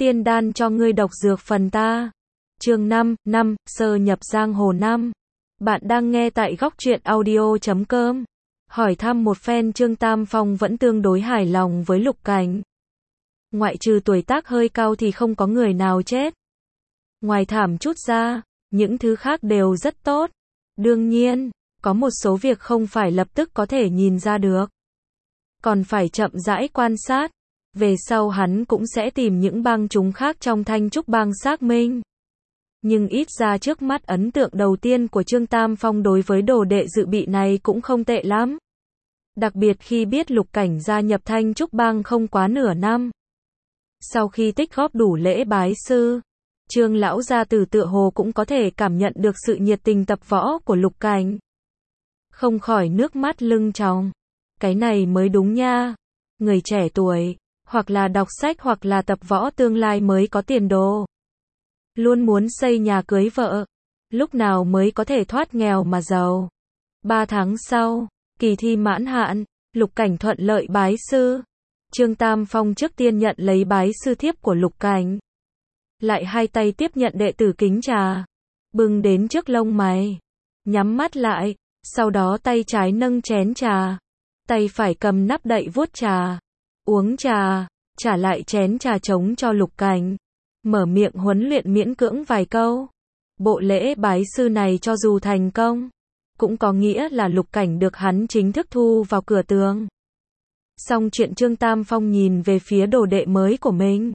tiên đan cho ngươi độc dược phần ta. Chương 5, sơ nhập giang hồ 5. Bạn đang nghe tại góc truyện audio.com. Hỏi thăm một phen Trương Tam Phong vẫn tương đối hài lòng với Lục Cảnh. Ngoại trừ tuổi tác hơi cao thì không có người nào chết. Ngoài thảm chút ra, những thứ khác đều rất tốt. Đương nhiên, có một số việc không phải lập tức có thể nhìn ra được. Còn phải chậm rãi quan sát. Về sau hắn cũng sẽ tìm những bang chúng khác trong Thanh Trúc bang xác minh. Nhưng ít ra trước mắt ấn tượng đầu tiên của Trương Tam Phong đối với đồ đệ dự bị này cũng không tệ lắm. Đặc biệt khi biết Lục Cảnh gia nhập Thanh Trúc bang không quá nửa năm. Sau khi tích góp đủ lễ bái sư, Trương lão gia tử tựa hồ cũng có thể cảm nhận được sự nhiệt tình tập võ của Lục Cảnh. Không khỏi nước mắt lưng tròng. Cái này mới đúng nha. Người trẻ tuổi, hoặc là đọc sách hoặc là tập võ tương lai mới có tiền đồ. Luôn muốn xây nhà cưới vợ. Lúc nào mới có thể thoát nghèo mà giàu. 3 tháng sau, kỳ thi mãn hạn, Lục Cảnh thuận lợi bái sư. Trương Tam Phong trước tiên nhận lấy bái sư thiếp của Lục Cảnh. Lại hai tay tiếp nhận đệ tử kính trà. Bưng đến trước lông mày. Nhắm mắt lại, sau đó tay trái nâng chén trà. Tay phải cầm nắp đậy vuốt trà. Uống trà, trả lại chén trà trống cho Lục Cảnh. Mở miệng huấn luyện miễn cưỡng vài câu. Bộ lễ bái sư này cho dù thành công, cũng có nghĩa là Lục Cảnh được hắn chính thức thu vào cửa tường. Xong chuyện Trương Tam Phong nhìn về phía đồ đệ mới của mình.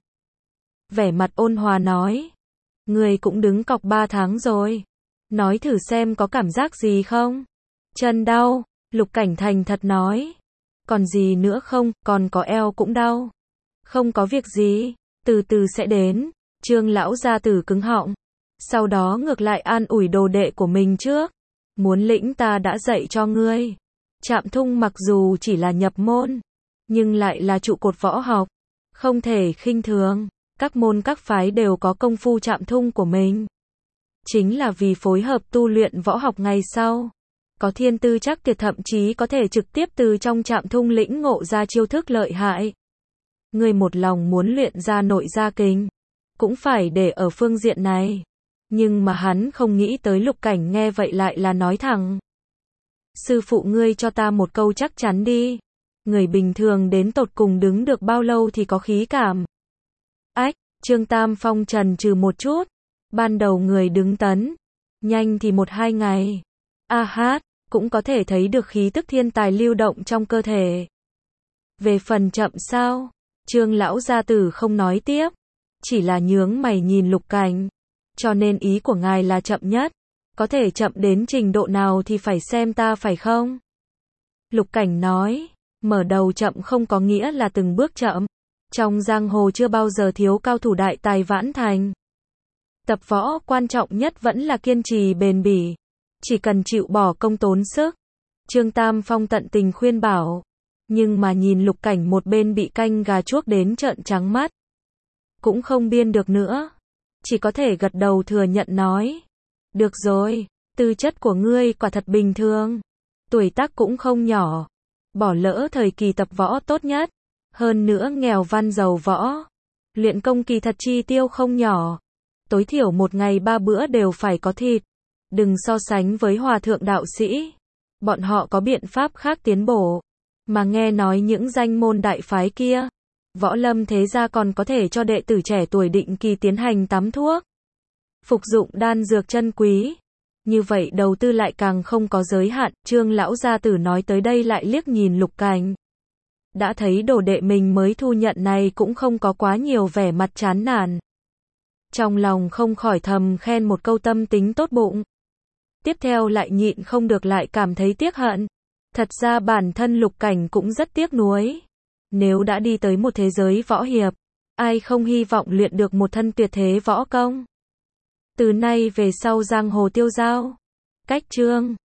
Vẻ mặt ôn hòa nói. Người cũng đứng cọc 3 tháng rồi. Nói thử xem có cảm giác gì không? Chân đau, Lục Cảnh thành thật nói. Còn gì nữa không, còn có eo cũng đau. Không có việc gì, từ từ sẽ đến. Trương lão gia tử cứng họng. Sau đó ngược lại an ủi đồ đệ của mình trước. Muốn lĩnh ta đã dạy cho ngươi. Trạm Thung mặc dù chỉ là nhập môn, nhưng lại là trụ cột võ học. Không thể khinh thường. Các môn các phái đều có công phu Trạm Thung của mình. Chính là vì phối hợp tu luyện võ học ngày sau. Có thiên tư chắc tuyệt thậm chí có thể trực tiếp từ trong Trạm Thung lĩnh ngộ ra chiêu thức lợi hại. Người một lòng muốn luyện ra nội gia kình, cũng phải để ở phương diện này. Nhưng mà hắn không nghĩ tới Lục Cảnh nghe vậy lại là nói thẳng. Sư phụ ngươi cho ta một câu chắc chắn đi. Người bình thường đến tột cùng đứng được bao lâu thì có khí cảm. Ách, Trương Tam Phong chần chừ một chút. Ban đầu người đứng tấn, nhanh thì 1-2 ngày. Cũng có thể thấy được khí tức thiên tài lưu động trong cơ thể. Về phần chậm sao? Trương lão gia tử không nói tiếp, chỉ là nhướng mày nhìn Lục Cảnh. Cho nên ý của ngài là chậm nhất. Có thể chậm đến trình độ nào thì phải xem ta phải không? Lục Cảnh nói, mở đầu chậm không có nghĩa là từng bước chậm. Trong giang hồ chưa bao giờ thiếu cao thủ đại tài vãn thành. Tập võ quan trọng nhất vẫn là kiên trì bền bỉ. Chỉ cần chịu bỏ công tốn sức. Trương Tam Phong tận tình khuyên bảo. Nhưng mà nhìn Lục Cảnh một bên bị canh gà chuốc đến trợn trắng mắt. Cũng không biên được nữa. Chỉ có thể gật đầu thừa nhận nói. Được rồi, tư chất của ngươi quả thật bình thường. Tuổi tác cũng không nhỏ. Bỏ lỡ thời kỳ tập võ tốt nhất. Hơn nữa nghèo văn giàu võ. Luyện công kỳ thật chi tiêu không nhỏ. Tối thiểu một ngày 3 bữa đều phải có thịt. Đừng so sánh với hòa thượng đạo sĩ. Bọn họ có biện pháp khác tiến bổ. Mà nghe nói những danh môn đại phái kia, võ lâm thế gia còn có thể cho đệ tử trẻ tuổi định kỳ tiến hành tắm thuốc. Phục dụng đan dược chân quý. Như vậy đầu tư lại càng không có giới hạn. Trương lão gia tử nói tới đây lại liếc nhìn Lục Cảnh. Đã thấy đồ đệ mình mới thu nhận này cũng không có quá nhiều vẻ mặt chán nản. Trong lòng không khỏi thầm khen một câu tâm tính tốt bụng. Tiếp theo lại nhịn không được lại cảm thấy tiếc hận. Thật ra bản thân Lục Cảnh cũng rất tiếc nuối. Nếu đã đi tới một thế giới võ hiệp, ai không hy vọng luyện được một thân tuyệt thế võ công. Từ nay về sau giang hồ tiêu dao. Cách chương